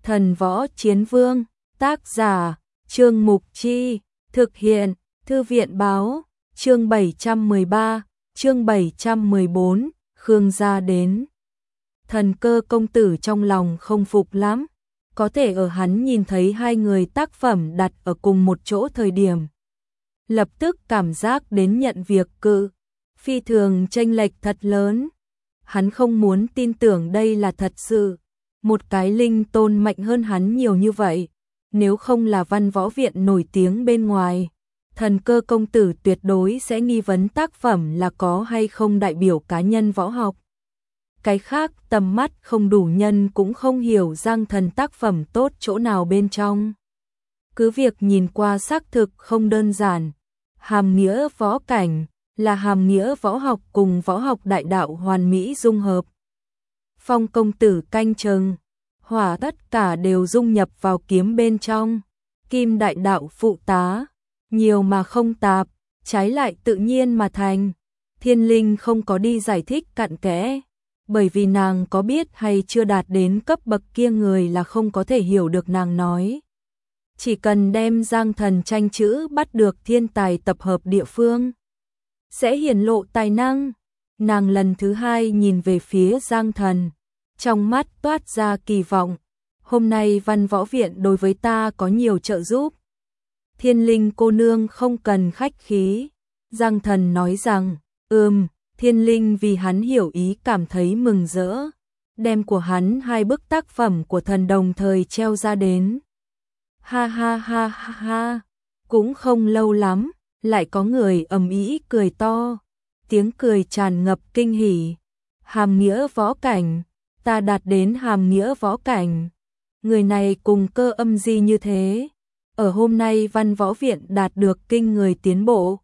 Thần Võ Chiến Vương, tác giả, Trương Mục Chi, thực hiện, Thư viện báo, chương 713, chương 714, Khương gia đến. Thần Cơ công tử trong lòng không phục lắm, có thể ở hắn nhìn thấy hai người tác phẩm đặt ở cùng một chỗ thời điểm. Lập tức cảm giác đến nhận việc cự, phi thường chênh lệch thật lớn. Hắn không muốn tin tưởng đây là thật sự, một cái linh tôn mạnh hơn hắn nhiều như vậy, nếu không là văn võ viện nổi tiếng bên ngoài, Thần Cơ công tử tuyệt đối sẽ nghi vấn tác phẩm là có hay không đại biểu cá nhân võ học. Cái khác tầm mắt không đủ nhân cũng không hiểu Giang Thần tác phẩm tốt chỗ nào bên trong. Cứ việc nhìn qua xác thực không đơn giản, hàm nghĩa võ cảnh là hàm nghĩa võ học cùng võ học đại đạo hoàn mỹ dung hợp. Phong công tử canh chừng, hỏa tất cả đều dung nhập vào kiếm bên trong, kim đại đạo phụ tá, nhiều mà không tạp, trái lại tự nhiên mà thành. Thiên Linh không có đi giải thích cặn kẽ, bởi vì nàng có biết hay chưa đạt đến cấp bậc kia người là không có thể hiểu được nàng nói. Chỉ cần đem Giang Thần tranh chữ bắt được thiên tài tập hợp địa phương, sẽ hiển lộ tài năng. Nàng lần thứ hai nhìn về phía Giang Thần, trong mắt toát ra kỳ vọng. Hôm nay văn võ viện đối với ta có nhiều trợ giúp. Thiên Linh cô nương không cần khách khí. Giang Thần nói rằng, Thiên Linh vì hắn hiểu ý cảm thấy mừng rỡ. Đem của hắn hai bức tác phẩm của thần đồng thời treo ra đến. Ha ha ha ha ha, cũng không lâu lắm, lại có người ầm ĩ cười to. Tiếng cười tràn ngập kinh hỉ. Hàm nghĩa võ cảnh, ta đạt đến hàm nghĩa võ cảnh. Người này cùng Cơ Âm Di như thế, ở hôm nay văn võ viện đạt được kinh người tiến bộ.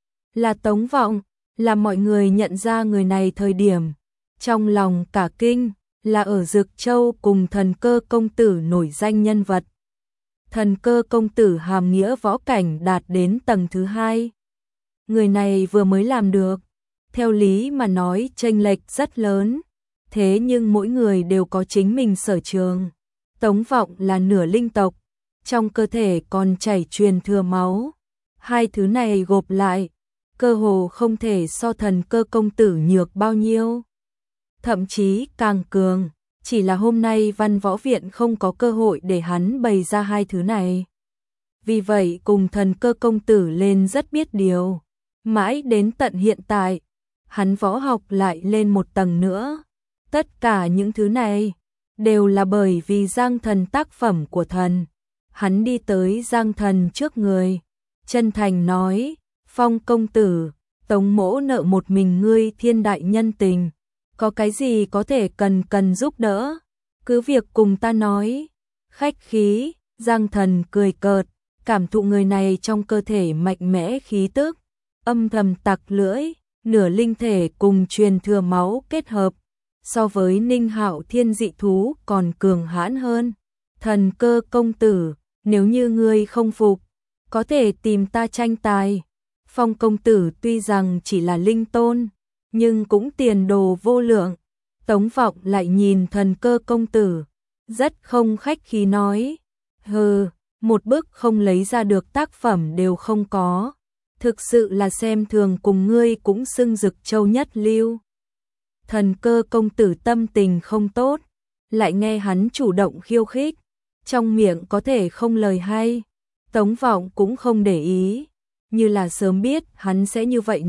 Là Tống Vọng, là mọi người nhận ra người này thời điểm, trong lòng cả kinh, là ở Dực Châu cùng Thần Cơ công tử nổi danh nhân vật. Thần Cơ công tử hàm nghĩa võ cảnh đạt đến tầng thứ 2. Người này vừa mới làm được, theo lý mà nói chênh lệch rất lớn, thế nhưng mỗi người đều có chính mình sở trường. Tống Vọng là nửa linh tộc, trong cơ thể còn chảy truyền thừa máu. Hai thứ này gộp lại, cơ hồ không thể so Thần Cơ công tử nhược bao nhiêu. Thậm chí càng cường, chỉ là hôm nay văn võ viện không có cơ hội để hắn bày ra hai thứ này. Vì vậy cùng Thần Cơ công tử lên rất biết điều. Mãi đến tận hiện tại, hắn võ học lại lên một tầng nữa. Tất cả những thứ này đều là bởi vì Giang Thần tác phẩm của thần. Hắn đi tới Giang Thần trước người, chân thành nói, Phong công tử, Tống mỗ nợ một mình ngươi thiên đại nhân tình, có cái gì có thể cần giúp đỡ, cứ việc cùng ta nói. Khách khí, Giang Thần cười cợt, cảm thụ người này trong cơ thể mạnh mẽ khí tức, âm thầm tặc lưỡi, nửa linh thể cùng truyền thừa máu kết hợp, so với Ninh Hạo thiên dị thú còn cường hãn hơn. Thần Cơ công tử, nếu như ngươi không phục, có thể tìm ta tranh tài. Phong công tử tuy rằng chỉ là linh tôn, nhưng cũng tiền đồ vô lượng. Tống Vọng lại nhìn Thần Cơ công tử, rất không khách khí nói, hừ, một bức không lấy ra được tác phẩm đều không có, thực sự là xem thường, cùng ngươi cũng xưng Dực Châu nhất lưu. Thần Cơ công tử tâm tình không tốt, lại nghe hắn chủ động khiêu khích, trong miệng có thể không lời hay. Tống Vọng cũng không để ý, như là sớm biết hắn sẽ như vậy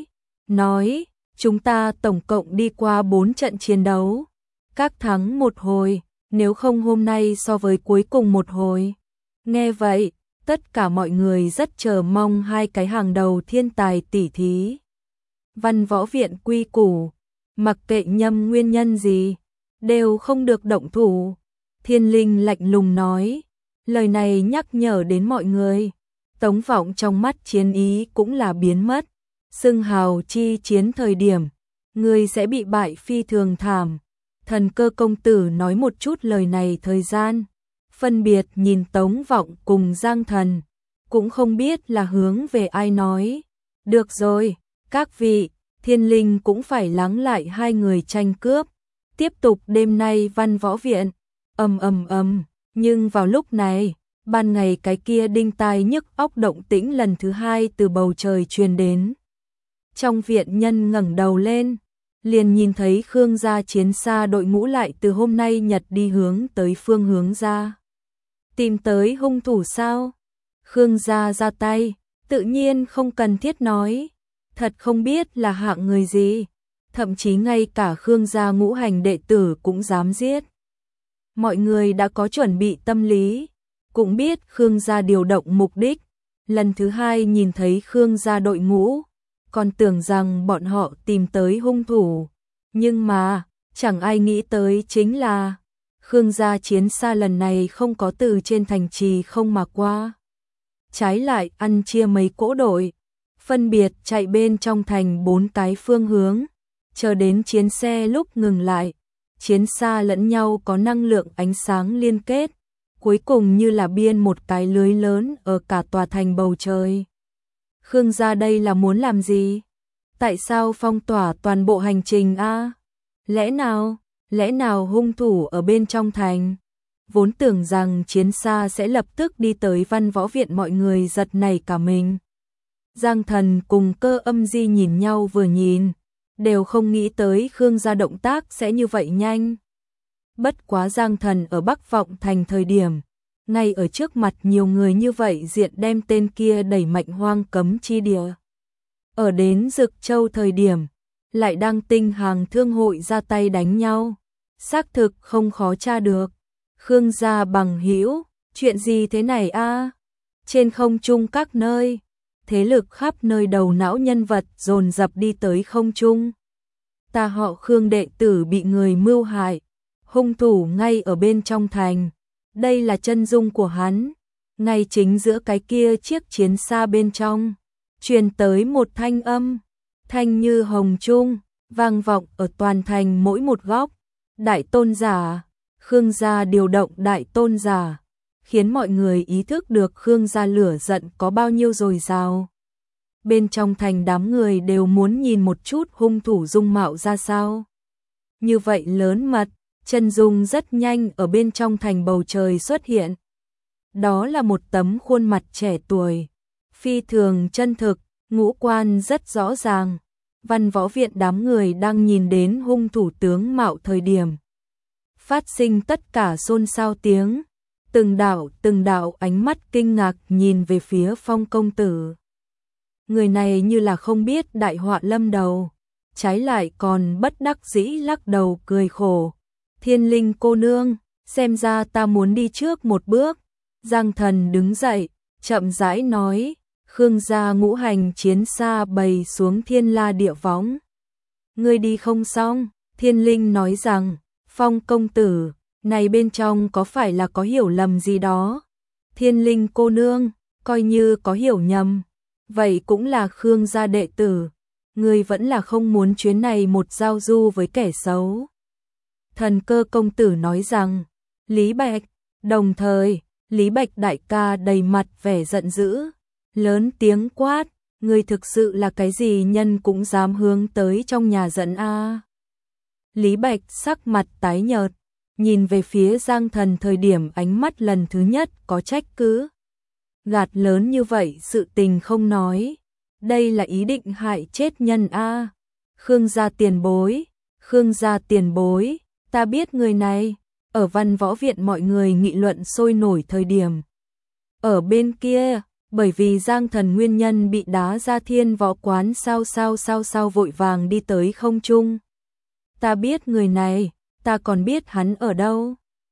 nói, chúng ta tổng cộng đi qua 4 trận chiến đấu, các thắng một hồi, nếu không hôm nay so với cuối cùng một hồi. Nghe vậy, tất cả mọi người rất chờ mong hai cái hàng đầu thiên tài tỷ thí. Văn võ viện quy củ, mặc kệ nhâm nguyên nhân gì, đều không được động thủ. Thiên Linh lạnh lùng nói, lời này nhắc nhở đến mọi người. Tống Vọng trong mắt chiến ý cũng là biến mất. Xưng hào chi chiến thời điểm, người sẽ bị bại phi thường thảm. Thần Cơ công tử nói một chút lời này thời gian, phân biệt nhìn Tống Vọng cùng Giang Thần, cũng không biết là hướng về ai nói. Được rồi, các vị, Thiên Linh cũng phải lắng lại hai người tranh cướp. Tiếp tục đêm nay văn võ viện, ầm ầm ầm. Nhưng vào lúc này, ban ngày cái kia đinh tai nhức óc động tĩnh lần thứ hai từ bầu trời truyền đến. Trong viện nhân ngẩng đầu lên, liền nhìn thấy Khương gia chiến xa đội ngũ lại từ hôm nay nhật đi hướng tới phương hướng ra. Tìm tới hung thủ sao? Khương gia ra tay, tự nhiên không cần thiết nói, thật không biết là hạng người gì, thậm chí ngay cả Khương gia ngũ hành đệ tử cũng dám giết. Mọi người đã có chuẩn bị tâm lý, cũng biết Khương gia điều động mục đích, lần thứ hai nhìn thấy Khương gia đội ngũ, còn tưởng rằng bọn họ tìm tới hung thủ, nhưng mà, chẳng ai nghĩ tới chính là Khương gia chiến xa lần này không có từ trên thành trì không mà qua. Trái lại ăn chia mấy cỗ đội, phân biệt chạy bên trong thành 4 cái phương hướng, chờ đến chiến xe lúc ngừng lại, chiến xa lẫn nhau có năng lượng ánh sáng liên kết, cuối cùng như là biên một cái lưới lớn ở cả tòa thành bầu trời. Khương gia đây là muốn làm gì? Tại sao phong tỏa toàn bộ hành trình a? Lẽ nào hung thủ ở bên trong thành? Vốn tưởng rằng chiến xa sẽ lập tức đi tới Văn Võ Viện, mọi người giật nảy cả mình. Giang Thần cùng Cơ Âm Di nhìn nhau vừa nhìn, đều không nghĩ tới Khương gia động tác sẽ như vậy nhanh. Bất quá Giang Thần ở Bắc Vọng Thành thời điểm, ngay ở trước mặt nhiều người như vậy diện đem tên kia đẩy mạnh hoang cấm chi địa. Ở đến Dực Châu thời điểm, lại đang tinh hàng thương hội ra tay đánh nhau, xác thực không khó tra được. Khương gia bằng hữu, chuyện gì thế này a? Trên không trung các nơi, thế lực khắp nơi đầu não nhân vật dồn dập đi tới không trung. Ta họ Khương đệ tử bị người mưu hại, hung thủ ngay ở bên trong thành. Đây là chân dung của hắn, ngay chính giữa cái kia chiếc chiến xa bên trong, truyền tới một thanh âm, thanh như hồng trung, vang vọng ở toàn thành mỗi một góc. Đại tôn giả, Khương gia điều động đại tôn giả, khiến mọi người ý thức được Khương gia lửa giận có bao nhiêu dồi dào. Bên trong thành đám người đều muốn nhìn một chút hung thủ dung mạo ra sao. Như vậy lớn mật, chân dung rất nhanh ở bên trong thành bầu trời xuất hiện. Đó là một tấm khuôn mặt trẻ tuổi, phi thường chân thực, ngũ quan rất rõ ràng. Văn Võ Viện đám người đang nhìn đến hung thủ tướng mạo thời điểm, phát sinh tất cả xôn xao tiếng, từng đạo ánh mắt kinh ngạc nhìn về phía Phong công tử. Người này như là không biết đại họa lâm đầu, trái lại còn bất đắc dĩ lắc đầu cười khổ. Thiên Linh cô nương, xem ra ta muốn đi trước một bước. Giang Thần đứng dậy, chậm rãi nói, Khương gia ngũ hành chiến xa bày xuống thiên la địa võng. Ngươi đi không xong, Thiên Linh nói rằng, Phong công tử, này bên trong có phải là có hiểu lầm gì đó? Thiên Linh cô nương, coi như có hiểu nhầm, vậy cũng là Khương gia đệ tử, ngươi vẫn là không muốn chuyến này một giao du với kẻ xấu. Thần Cơ công tử nói rằng, Lý Bạch, đồng thời, Lý Bạch đại ca đầy mặt vẻ giận dữ, lớn tiếng quát, ngươi thực sự là cái gì nhân cũng dám hướng tới trong nhà dẫn a? Lý Bạch sắc mặt tái nhợt, nhìn về phía Giang Thần thời điểm ánh mắt lần thứ nhất có trách cứ. Gạt lớn như vậy sự tình không nói, đây là ý định hại chết nhân a. Khương gia tiền bối, ta biết người này. Ở Văn Võ Viện mọi người nghị luận sôi nổi thời điểm. Ở bên kia, bởi vì Giang Thần nguyên nhân bị đá ra Thiên Võ Quán sao vội vàng đi tới không trung. Ta biết người này, ta còn biết hắn ở đâu.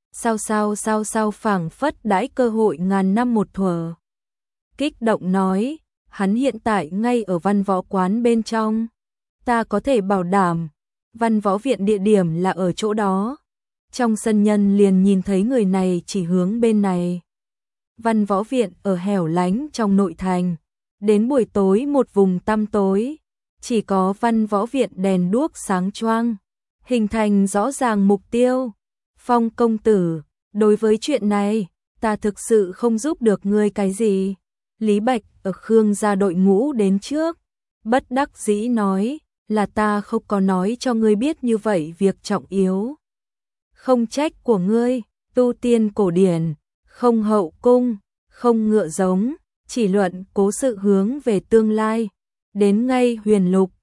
Sao phảng phất đãi cơ hội ngàn năm một thuở. Kích động nói, hắn hiện tại ngay ở Văn Võ Quán bên trong. Ta có thể bảo đảm, Văn Võ Viện địa điểm là ở chỗ đó. Trong sân nhân liền nhìn thấy người này chỉ hướng bên này. Văn Võ Viện ở hẻo lánh trong nội thành. Đến buổi tối một vùng tăm tối, chỉ có Văn Võ Viện đèn đuốc sáng choang, hình thành rõ ràng mục tiêu. Phong công tử, đối với chuyện này, ta thực sự không giúp được ngươi cái gì. Lý Bạch ở Khương gia đội ngũ đến trước, bất đắc dĩ nói, là ta không có nói cho ngươi biết như vậy việc trọng yếu. Không trách của ngươi, tu tiên cổ điển, không hậu cung, không ngựa giống, chỉ luận cố sự hướng về tương lai. Đến ngay huyền lục,